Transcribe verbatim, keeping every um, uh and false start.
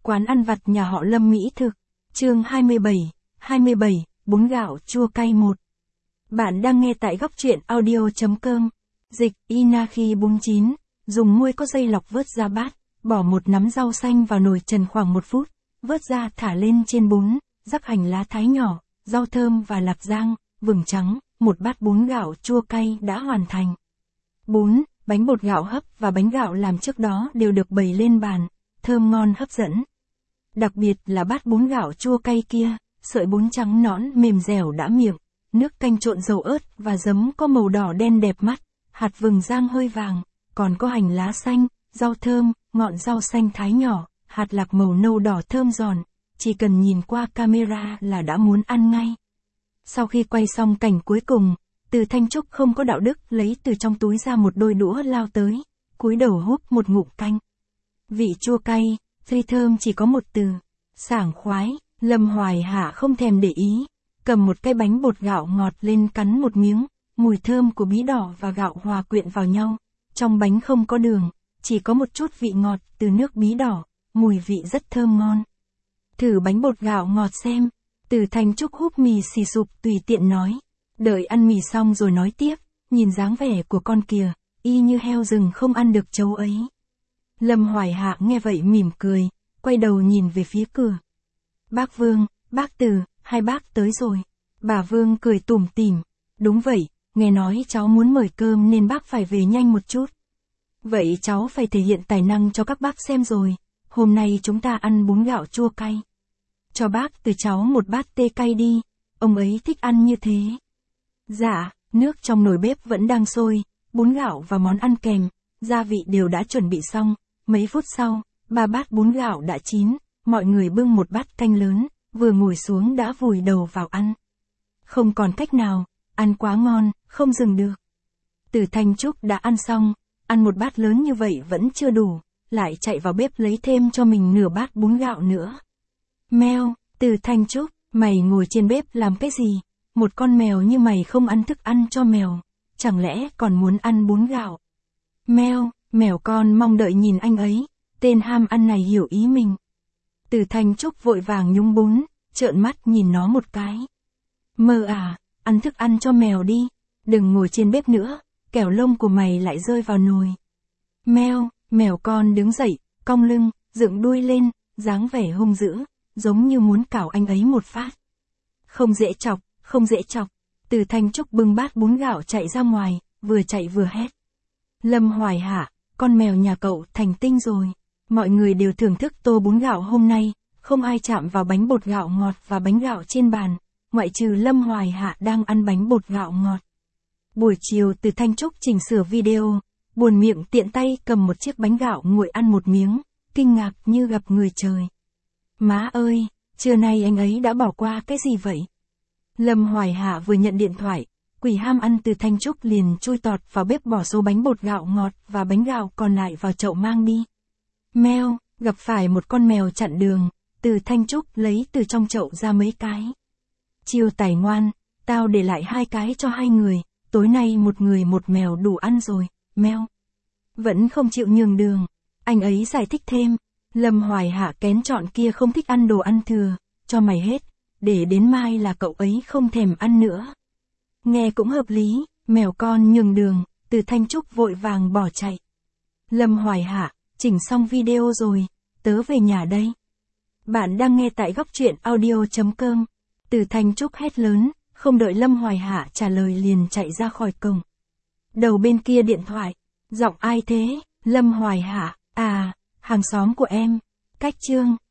Quán ăn vặt nhà họ Lâm Mỹ thực. Chương hai mươi bảy, hai mươi bảy, bún gạo chua cay một. Bạn đang nghe tại góc truyện audio chấm com. Dịch, Inaki bún chín, dùng muôi có dây lọc vớt ra bát, bỏ một nắm rau xanh vào nồi trần khoảng một phút, vớt ra thả lên trên bún, rắc hành lá thái nhỏ, rau thơm và lạp rang, vừng trắng, một bát bún gạo chua cay đã hoàn thành. Bún, bánh bột gạo hấp và bánh gạo làm trước đó đều được bày lên bàn, thơm ngon hấp dẫn. Đặc biệt là bát bún gạo chua cay kia, sợi bún trắng nõn mềm dẻo đã miệng, nước canh trộn dầu ớt và giấm có màu đỏ đen đẹp mắt, hạt vừng rang hơi vàng, còn có hành lá xanh, rau thơm, ngọn rau xanh thái nhỏ, hạt lạc màu nâu đỏ thơm giòn, chỉ cần nhìn qua camera là đã muốn ăn ngay. Sau khi quay xong cảnh cuối cùng, Từ Thanh Trúc không có đạo đức lấy từ trong túi ra một đôi đũa lao tới, cúi đầu húp một ngụm canh. Vị chua cay, phi thơm chỉ có một từ, sảng khoái. Lâm Hoài Hạ không thèm để ý, cầm một cái bánh bột gạo ngọt lên cắn một miếng, mùi thơm của bí đỏ và gạo hòa quyện vào nhau. Trong bánh không có đường, chỉ có một chút vị ngọt từ nước bí đỏ, mùi vị rất thơm ngon. Thử bánh bột gạo ngọt xem. Từ Thanh Trúc húp mì xì sụp tùy tiện nói. Đợi ăn mì xong rồi nói tiếp, nhìn dáng vẻ của con kìa, y như heo rừng không ăn được trâu ấy. Lâm Hoài Hạ nghe vậy mỉm cười, quay đầu nhìn về phía cửa. Bác Vương, bác Từ, hai bác tới rồi. Bà Vương cười tủm tỉm. Đúng vậy, nghe nói cháu muốn mời cơm nên bác phải về nhanh một chút. Vậy cháu phải thể hiện tài năng cho các bác xem rồi. Hôm nay chúng ta ăn bún gạo chua cay. Cho bác Từ cháu một bát tê cay đi, ông ấy thích ăn như thế. Dạ, nước trong nồi bếp vẫn đang sôi, bún gạo và món ăn kèm, gia vị đều đã chuẩn bị xong. Mấy phút sau, ba bát bún gạo đã chín, mọi người bưng một bát canh lớn, vừa ngồi xuống đã vùi đầu vào ăn. Không còn cách nào, ăn quá ngon, không dừng được. Từ Thanh Trúc đã ăn xong, ăn một bát lớn như vậy vẫn chưa đủ, lại chạy vào bếp lấy thêm cho mình nửa bát bún gạo nữa. Mèo, Từ Thanh Trúc, mày ngồi trên bếp làm cái gì? Một con mèo như mày không ăn thức ăn cho mèo, chẳng lẽ còn muốn ăn bún gạo? Mèo, mèo con mong đợi nhìn anh ấy, tên ham ăn này hiểu ý mình. Từ Thanh Trúc vội vàng nhúng bún, trợn mắt nhìn nó một cái. Mơ à, ăn thức ăn cho mèo đi, đừng ngồi trên bếp nữa, kẻo lông của mày lại rơi vào nồi. Mèo, mèo con đứng dậy, cong lưng, dựng đuôi lên, dáng vẻ hung dữ, giống như muốn cào anh ấy một phát. Không dễ chọc, không dễ chọc. Từ Thanh Trúc bưng bát bún gạo chạy ra ngoài, vừa chạy vừa hét. Lâm Hoài Hạ, con mèo nhà cậu thành tinh rồi. Mọi người đều thưởng thức tô bún gạo hôm nay, không ai chạm vào bánh bột gạo ngọt và bánh gạo trên bàn, ngoại trừ Lâm Hoài Hạ đang ăn bánh bột gạo ngọt. Buổi chiều Từ Thanh Trúc chỉnh sửa video, buồn miệng tiện tay cầm một chiếc bánh gạo nguội ăn một miếng, kinh ngạc như gặp người trời. Má ơi, trưa nay anh ấy đã bỏ qua cái gì vậy? Lâm Hoài Hạ vừa nhận điện thoại, quỷ ham ăn Từ Thanh Trúc liền chui tọt vào bếp bỏ số bánh bột gạo ngọt và bánh gạo còn lại vào chậu mang đi. Mèo, gặp phải một con mèo chặn đường, Từ Thanh Trúc lấy từ trong chậu ra mấy cái. Chiêu tài ngoan, tao để lại hai cái cho hai người, tối nay một người một mèo đủ ăn rồi, mèo. Vẫn không chịu nhường đường, anh ấy giải thích thêm, Lâm Hoài Hạ kén chọn kia không thích ăn đồ ăn thừa, cho mày hết, để đến mai là cậu ấy không thèm ăn nữa. Nghe cũng hợp lý, mèo con nhường đường, Từ Thanh Trúc vội vàng bỏ chạy. Lâm Hoài Hạ, chỉnh xong video rồi, tớ về nhà đây. Bạn đang nghe tại góc truyện audio chấm com. Từ Thanh Trúc hét lớn, không đợi Lâm Hoài Hạ trả lời liền chạy ra khỏi cổng. Đầu bên kia điện thoại, giọng ai thế? Lâm Hoài Hạ, à, hàng xóm của em. Cách chương.